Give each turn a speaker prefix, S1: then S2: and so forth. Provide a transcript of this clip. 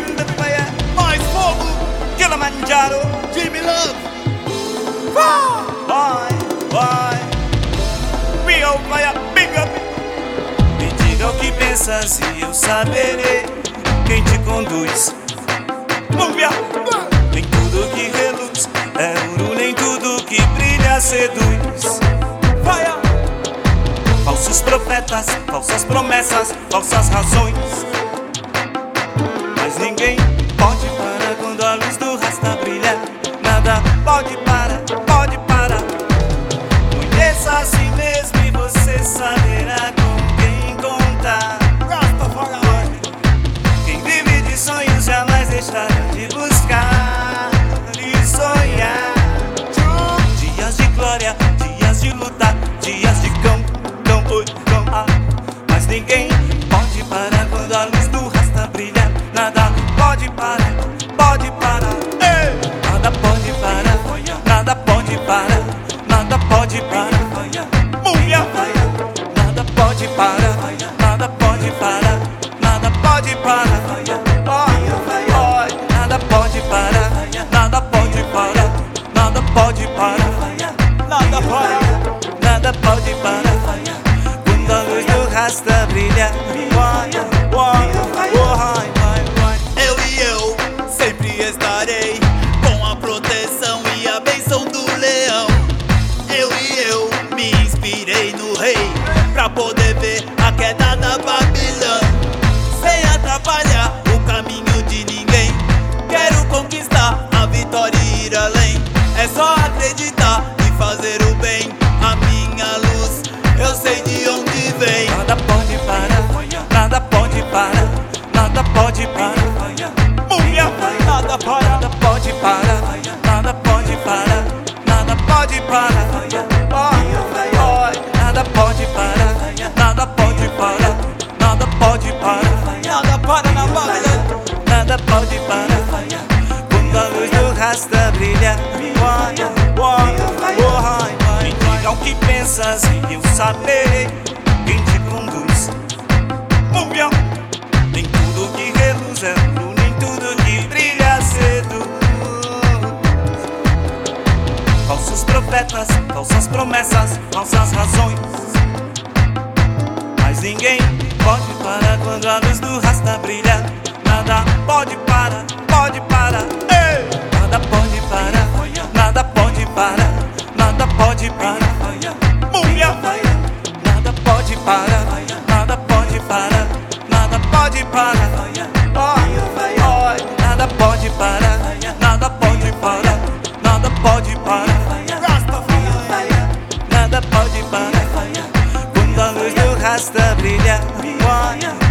S1: Thunder Fire, mais fogo, Kilimanjaro,
S2: Jimmy Love,
S1: vai, Real Fire, big up. Me diga o que pensas e eu saberei quem te conduz. Múmia, nem tudo que reluz é ouro, nem tudo que brilha seduz. Fire. Falsos profetas, falsas promessas, falsas razões. Mas ninguém pode parar quando a luz do rasta brilha. Nada pode parar, pode parar. Conheça a si mesmo e você saberá com quem contar. Quem vive de sonhos jamais deixará de buscar e sonhar. Dias de glória, dias de luta, dias de cão. Mas ninguém pode parar quando a luz do rasta brilha. Nada pode parar, pode parar. Nada pode parar, nada pode parar, nada pode parar. Múmia, nada pode parar, nada pode parar, nada pode parar. Nada pode parar, nada pode parar, nada pode parar, nada pode, nada pode parar. Quando a luz do rasta brilha,
S2: eu e eu sempre estarei com a proteção e a bênção do leão. Eu e eu me inspirei no rei pra poder ver a queda da Babilônia, sem atrapalhar o caminho de ninguém. Quero conquistar a vitória e ir além. É só acreditar e fazer o bem. A minha luz, eu sei de onde vem.
S1: Nada pode parar, nada pode parar, nada pode parar. Múmia, nada pode parar, nada pode parar, nada pode parar. Nada pode parar, nada pode parar, nada pode parar. Nada para na Babilônia, nada pode parar. Quando a luz do rasta brilha, me diga o que pensas e eu saberei quem te conduz. Múmia, nem tudo que reluz é ouro, nem tudo que brilha seduz. Falsos profetas, falsas promessas, falsas razões. Mas ninguém pode parar quando a luz do rasta brilha. Nada pode parar, pode parar. Nada pode parar, nada pode parar, nada pode parar. Múmia, nada pode parar, nada pode parar, nada pode parar. Nada pode parar, nada pode parar, nada pode parar. Nada pode parar quando a luz do rasta brilha.